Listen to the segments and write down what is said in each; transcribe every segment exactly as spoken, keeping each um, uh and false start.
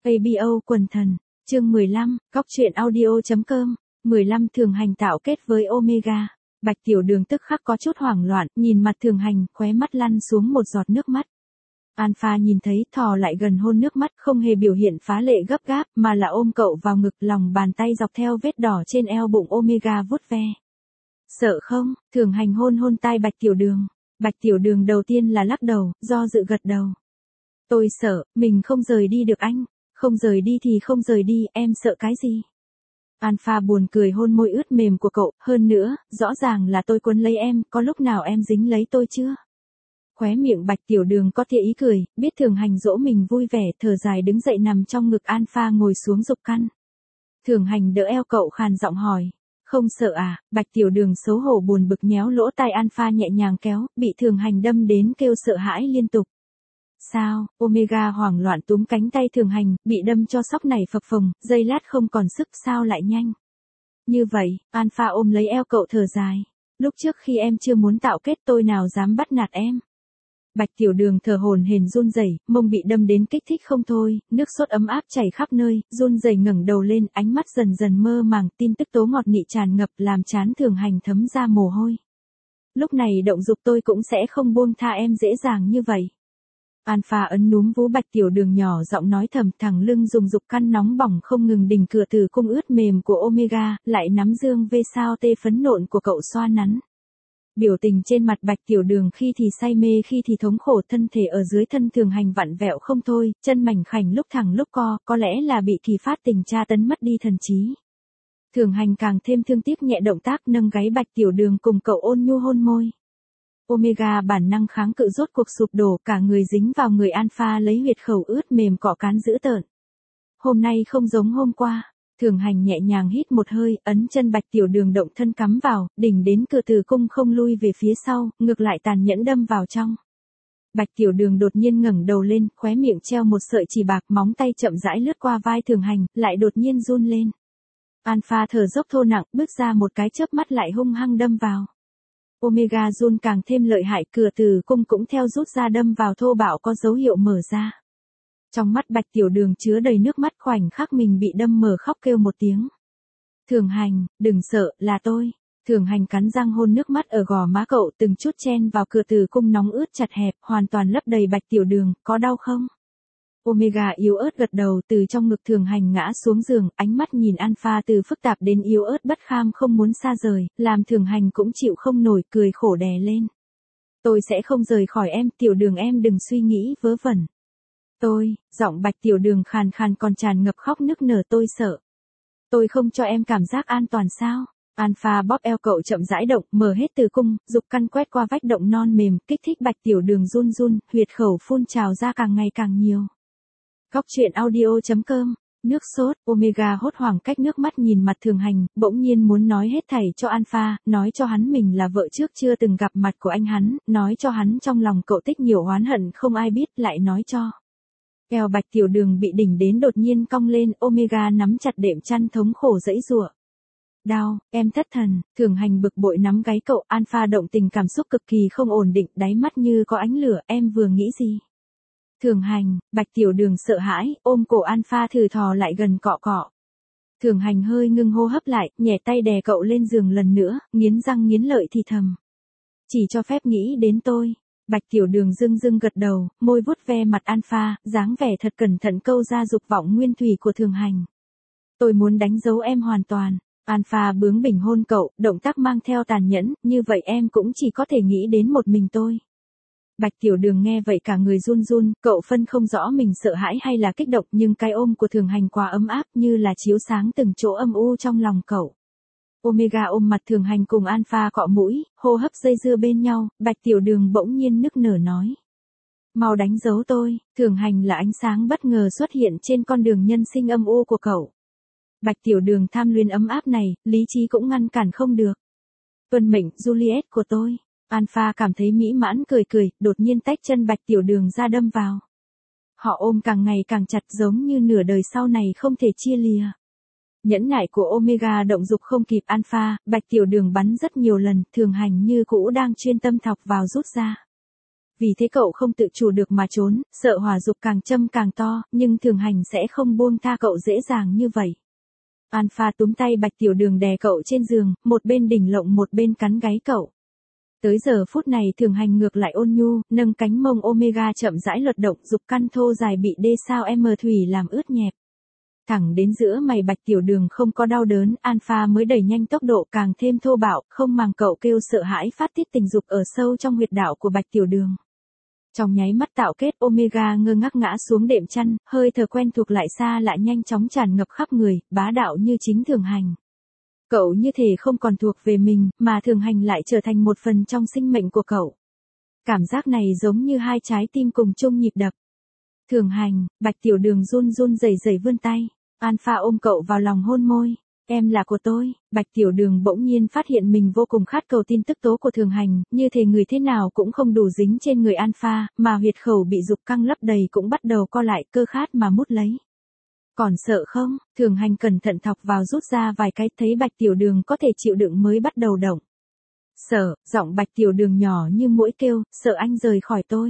a bê o quần thần, chương mười lăm, cóc truyện audio chấm com, mười lăm Thường Hành tạo kết với Omega. Bạch Tiểu Đường tức khắc có chút hoảng loạn, nhìn mặt Thường Hành, khóe mắt lăn xuống một giọt nước mắt. Alpha nhìn thấy, thò lại gần hôn nước mắt, không hề biểu hiện phá lệ gấp gáp, mà là ôm cậu vào ngực, lòng bàn tay dọc theo vết đỏ trên eo bụng Omega vuốt ve. Sợ không? Thường Hành hôn hôn tai Bạch Tiểu Đường. Bạch Tiểu Đường đầu tiên là lắc đầu, do dự gật đầu. Tôi sợ, mình không rời đi được anh. Không rời đi thì không rời đi, em sợ cái gì? Alpha buồn cười hôn môi ướt mềm của cậu, hơn nữa, rõ ràng là tôi quấn lấy em, có lúc nào em dính lấy tôi chưa? Khóe miệng Bạch Tiểu Đường có tia ý cười, biết Thường Hành dỗ mình vui vẻ, thở dài đứng dậy nằm trong ngực Alpha ngồi xuống dục căn. Thường Hành đỡ eo cậu khàn giọng hỏi, không sợ à? Bạch Tiểu Đường xấu hổ buồn bực nhéo lỗ tai Alpha nhẹ nhàng kéo, bị Thường Hành đâm đến kêu sợ hãi liên tục. Sao? Omega hoảng loạn túm cánh tay Thường Hành, bị đâm cho sóc nảy phập phồng, giây lát không còn sức, sao lại nhanh? Như vậy, Alpha ôm lấy eo cậu thở dài. Lúc trước khi em chưa muốn tạo kết tôi nào dám bắt nạt em. Bạch Tiểu Đường thở hổn hển run rẩy, mông bị đâm đến kích thích không thôi, nước sốt ấm áp chảy khắp nơi, run rẩy ngẩng đầu lên, ánh mắt dần dần mơ màng, tin tức tố ngọt nị tràn ngập làm trán Thường Hành thấm ra mồ hôi. Lúc này động dục tôi cũng sẽ không buông tha em dễ dàng như vậy. Alpha ấn núm vú Bạch Tiểu Đường nhỏ giọng nói thầm, thẳng lưng dùng dục căn nóng bỏng không ngừng đỉnh cửa tử cung ướt mềm của Omega, lại nắm dương vê sao tê phấn nộn của cậu xoa nắn. Biểu tình trên mặt Bạch Tiểu Đường khi thì say mê khi thì thống khổ, thân thể ở dưới thân Thường Hành vặn vẹo không thôi, chân mảnh khảnh lúc thẳng lúc co, có lẽ là bị kỳ phát tình tra tấn mất đi thần trí. Thường Hành càng thêm thương tiếc nhẹ động tác nâng gáy Bạch Tiểu Đường cùng cậu ôn nhu hôn môi. Omega bản năng kháng cự rốt cuộc sụp đổ, cả người dính vào người Alpha lấy huyệt khẩu ướt mềm cọ cán dữ tợn. Hôm nay không giống hôm qua. Thường Hành nhẹ nhàng hít một hơi, ấn chân Bạch Tiểu Đường động thân cắm vào, đỉnh đến cửa tử cung không lui về phía sau, ngược lại tàn nhẫn đâm vào trong. Bạch Tiểu Đường đột nhiên ngẩng đầu lên, khóe miệng treo một sợi chỉ bạc, móng tay chậm rãi lướt qua vai Thường Hành, lại đột nhiên run lên. Alpha thở dốc thô nặng, bước ra một cái chớp mắt lại hung hăng đâm vào. Omega run càng thêm lợi hại, cửa tử cung cũng theo rút ra đâm vào thô bạo có dấu hiệu mở ra. Trong mắt Bạch Tiểu Đường chứa đầy nước mắt, khoảnh khắc mình bị đâm mở khóc kêu một tiếng. Thường Hành, đừng sợ, là tôi. Thường Hành cắn răng hôn nước mắt ở gò má cậu, từng chút chen vào cửa tử cung nóng ướt chặt hẹp, hoàn toàn lấp đầy Bạch Tiểu Đường, có đau không? Omega yếu ớt gật đầu, từ trong ngực Thường Hành ngã xuống giường, ánh mắt nhìn Alpha từ phức tạp đến yếu ớt bất kham không muốn xa rời, làm Thường Hành cũng chịu không nổi, cười khổ đè lên. Tôi sẽ không rời khỏi em, Tiểu Đường em đừng suy nghĩ vớ vẩn. Tôi, giọng Bạch Tiểu Đường khàn khàn còn tràn ngập khóc nức nở, tôi sợ. Tôi không cho em cảm giác an toàn sao? Alpha bóp eo cậu chậm rãi động, mở hết tử cung, dục căn quét qua vách động non mềm, kích thích Bạch Tiểu Đường run run, huyệt khẩu phun trào ra càng ngày càng nhiều. Cóc truyện audio chấm com, nước sốt, Omega hốt hoảng cách nước mắt nhìn mặt Thường Hành, bỗng nhiên muốn nói hết thảy cho Alpha, nói cho hắn mình là vợ trước chưa từng gặp mặt của anh hắn, nói cho hắn trong lòng cậu tích nhiều oán hận không ai biết, lại nói cho. Eo Bạch Tiểu Đường bị đỉnh đến đột nhiên cong lên, Omega nắm chặt đệm chăn thống khổ giãy giụa. Đau, em thất thần. Thường Hành bực bội nắm gáy cậu, Alpha động tình cảm xúc cực kỳ không ổn định, đáy mắt như có ánh lửa, em vừa nghĩ gì? Thường Hành, Bạch Tiểu Đường sợ hãi, ôm cổ Alpha thử thò lại gần cọ cọ. Thường Hành hơi ngưng hô hấp lại, nhẹ tay đè cậu lên giường lần nữa, nghiến răng nghiến lợi thì thầm. Chỉ cho phép nghĩ đến tôi. Bạch Tiểu Đường dưng dưng gật đầu, môi vuốt ve mặt Alpha, dáng vẻ thật cẩn thận câu ra dục vọng nguyên thủy của Thường Hành. Tôi muốn đánh dấu em hoàn toàn. Alpha bướng bỉnh hôn cậu, động tác mang theo tàn nhẫn, như vậy em cũng chỉ có thể nghĩ đến một mình tôi. Bạch Tiểu Đường nghe vậy cả người run run, cậu phân không rõ mình sợ hãi hay là kích động, nhưng cái ôm của Thường Hành quá ấm áp như là chiếu sáng từng chỗ âm u trong lòng cậu. Omega ôm mặt Thường Hành cùng Alpha cọ mũi, hô hấp dây dưa bên nhau, Bạch Tiểu Đường bỗng nhiên nức nở nói. Mau đánh dấu tôi. Thường Hành là ánh sáng bất ngờ xuất hiện trên con đường nhân sinh âm u của cậu. Bạch Tiểu Đường tham luyến ấm áp này, lý trí cũng ngăn cản không được. Tuân mệnh Juliet của tôi. Alpha cảm thấy mỹ mãn cười cười, đột nhiên tách chân Bạch Tiểu Đường ra đâm vào. Họ ôm càng ngày càng chặt giống như nửa đời sau này không thể chia lìa. Nhẫn nại của Omega động dục không kịp Alpha, Bạch Tiểu Đường bắn rất nhiều lần, Thường Hành như cũ đang chuyên tâm thọc vào rút ra. vì thế cậu không tự chủ được mà trốn, sợ hỏa dục càng châm càng to, nhưng Thường Hành sẽ không buông tha cậu dễ dàng như vậy. Alpha túm tay Bạch Tiểu Đường đè cậu trên giường, một bên đỉnh lộng một bên cắn gáy cậu. Tới giờ phút này Thường Hành ngược lại ôn nhu, nâng cánh mông Omega chậm rãi lật động, dục căn thô dài bị đê sao M thủy làm ướt nhẹp. Thẳng đến giữa mày Bạch Tiểu Đường không có đau đớn, Alpha mới đẩy nhanh tốc độ càng thêm thô bạo, không màng cậu kêu sợ hãi phát tiết tình dục ở sâu trong huyệt đạo của Bạch Tiểu Đường. Trong nháy mắt tạo kết, Omega ngơ ngác ngã xuống đệm chăn, hơi thở quen thuộc lại xa lại nhanh chóng tràn ngập khắp người, bá đạo như chính Thường Hành. Cậu như thể không còn thuộc về mình, mà Thường Hành lại trở thành một phần trong sinh mệnh của cậu. Cảm giác này giống như hai trái tim cùng chung nhịp đập. Thường Hành, Bạch Tiểu Đường run run rẩy rẩy vươn tay. Alpha ôm cậu vào lòng hôn môi. Em là của tôi. Bạch Tiểu Đường bỗng nhiên phát hiện mình vô cùng khát cầu tin tức tố của Thường Hành, như thể người thế nào cũng không đủ dính trên người Alpha, mà huyệt khẩu bị dục căng lấp đầy cũng bắt đầu co lại, cơ khát mà mút lấy. Còn sợ không? Thường Hành cẩn thận thọc vào rút ra vài cái, thấy Bạch Tiểu Đường có thể chịu đựng mới bắt đầu động. Sợ, giọng Bạch Tiểu Đường nhỏ như muỗi kêu, sợ anh rời khỏi tôi.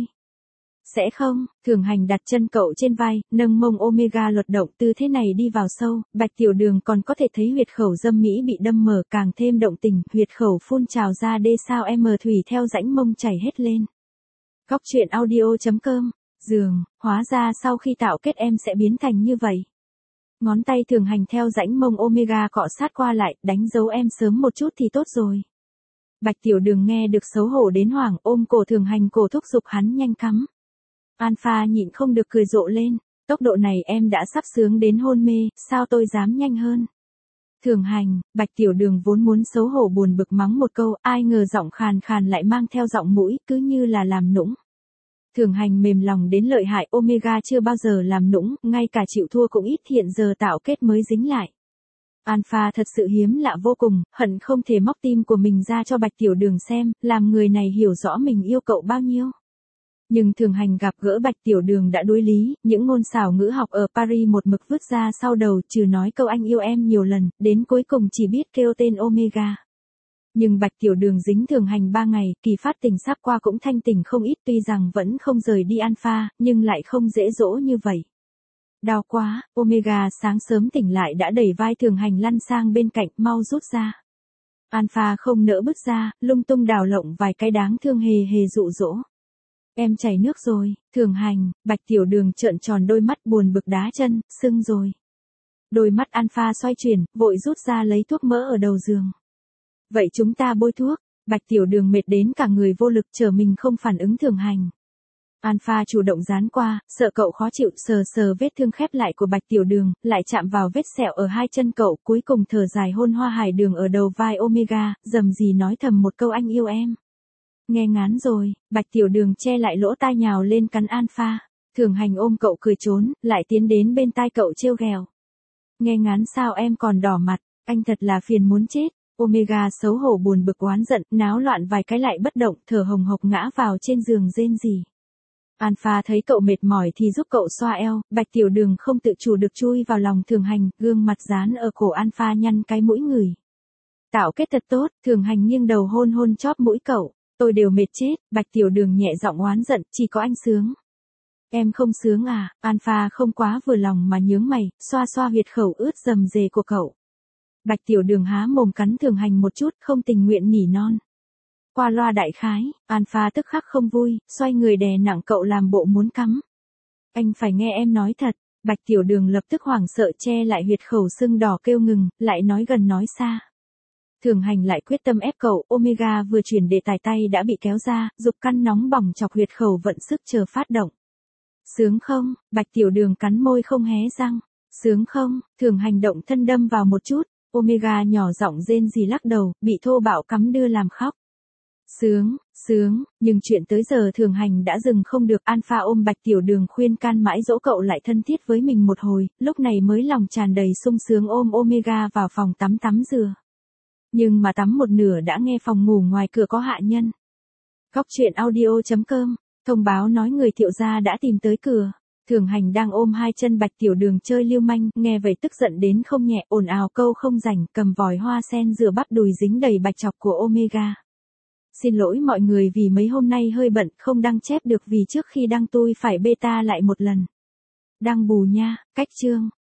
Sẽ không? Thường Hành đặt chân cậu trên vai, nâng mông Omega luật động, tư thế này đi vào sâu, Bạch Tiểu Đường còn có thể thấy huyệt khẩu dâm mỹ bị đâm mở, càng thêm động tình, huyệt khẩu phun trào ra đê sao M thủy theo rãnh mông chảy hết lên. Góc truyện audio chấm com, giường, hóa ra sau khi tạo kết em sẽ biến thành như vậy. Ngón tay Thường Hành theo rãnh mông Omega cọ sát qua lại, đánh dấu em sớm một chút thì tốt rồi. Bạch Tiểu Đường nghe được xấu hổ đến hoảng, ôm cổ Thường Hành, cổ thúc giục hắn nhanh cắm. Alpha nhịn không được cười rộ lên, tốc độ này em đã sắp sướng đến hôn mê, sao tôi dám nhanh hơn. Thường Hành, Bạch Tiểu Đường vốn muốn xấu hổ buồn bực mắng một câu, ai ngờ giọng khàn khàn lại mang theo giọng mũi, cứ như là làm nũng. Thường Hành mềm lòng đến lợi hại, Omega chưa bao giờ làm nũng, ngay cả chịu thua cũng ít, hiện giờ tạo kết mới dính lại. Alpha thật sự hiếm lạ vô cùng, hận không thể móc tim của mình ra cho Bạch Tiểu Đường xem, làm người này hiểu rõ mình yêu cậu bao nhiêu. Nhưng Thường Hành gặp gỡ Bạch Tiểu Đường đã đối lý, những ngôn xảo ngữ học ở Paris một mực vứt ra sau đầu, trừ nói câu anh yêu em nhiều lần, đến cuối cùng chỉ biết kêu tên Omega. Nhưng Bạch Tiểu Đường dính Thường Hành ba ngày, kỳ phát tình sắp qua cũng thanh tỉnh không ít, tuy rằng vẫn không rời đi Alpha, nhưng lại không dễ dỗ như vậy. Đau quá, Omega sáng sớm tỉnh lại đã đẩy vai Thường Hành lăn sang bên cạnh, mau rút ra. Alpha không nỡ bước ra, lung tung đào lộng vài cái đáng thương hề hề dụ dỗ. Em chảy nước rồi. Thường Hành, Bạch Tiểu Đường trợn tròn đôi mắt buồn bực đá chân, sưng rồi. Đôi mắt Alpha xoay chuyển, vội rút ra lấy thuốc mỡ ở đầu giường. Vậy chúng ta bôi thuốc. Bạch Tiểu Đường mệt đến cả người vô lực, chờ mình không phản ứng Thường Hành. Alpha chủ động dán qua, sợ cậu khó chịu, sờ sờ vết thương khép lại của Bạch Tiểu Đường, lại chạm vào vết sẹo ở hai chân cậu, cuối cùng thở dài hôn Hoa Hải Đường ở đầu vai Omega, dầm gì nói thầm một câu anh yêu em. Nghe ngán rồi, Bạch Tiểu Đường che lại lỗ tai nhào lên cắn Alpha. Thường Hành ôm cậu cười trốn, lại tiến đến bên tai cậu trêu ghẹo. Nghe ngán sao em còn đỏ mặt, anh thật là phiền muốn chết. Omega xấu hổ buồn bực oán giận, náo loạn vài cái lại bất động, thở hồng hộc ngã vào trên giường rên rỉ. Alpha thấy cậu mệt mỏi thì giúp cậu xoa eo, Bạch Tiểu Đường không tự chủ được chui vào lòng Thường Hành, gương mặt dán ở cổ Alpha nhăn cái mũi người. Tạo kết thật tốt, Thường Hành nghiêng đầu hôn hôn chóp mũi cậu. Tôi đều mệt chết, Bạch Tiểu Đường nhẹ giọng oán giận, chỉ có anh sướng. Em không sướng à? Alpha không quá vừa lòng mà nhướng mày, xoa xoa huyệt khẩu ướt rầm rề của cậu. Bạch Tiểu Đường há mồm cắn Thường Hành một chút, không tình nguyện nỉ non. Qua loa đại khái, Alpha tức khắc không vui, xoay người đè nặng cậu làm bộ muốn cắm. Anh phải nghe em nói thật. Bạch Tiểu Đường lập tức hoảng sợ che lại huyệt khẩu sưng đỏ kêu ngừng, lại nói gần nói xa. Thường Hành lại quyết tâm ép cậu, Omega vừa chuyển đề tài tay đã bị kéo ra, dục căn nóng bỏng chọc huyệt khẩu vận sức chờ phát động. Sướng không? Bạch Tiểu Đường cắn môi không hé răng. Sướng không? Thường Hành động thân đâm vào một chút, Omega nhỏ giọng rên rỉ lắc đầu, bị thô bạo cắm đưa làm khóc. Sướng, sướng, nhưng chuyện tới giờ Thường Hành đã dừng không được. Alpha ôm Bạch Tiểu Đường khuyên can mãi dỗ cậu lại thân thiết với mình một hồi, lúc này mới lòng tràn đầy sung sướng ôm Omega vào phòng tắm tắm rửa. Nhưng mà tắm một nửa đã nghe phòng ngủ ngoài cửa có hạ nhân. Góc truyện audio chấm com, thông báo nói người Thiệu gia đã tìm tới cửa. Thường Hành đang ôm hai chân Bạch Tiểu Đường chơi lưu manh, nghe vậy tức giận đến không nhẹ, ồn ào câu không rảnh, cầm vòi hoa sen rửa bắp đùi dính đầy bạch chọc của Omega. Xin lỗi mọi người vì mấy hôm nay hơi bận không đăng chép được vì trước khi đăng tôi phải beta lại một lần. Đăng bù nha, cách chương.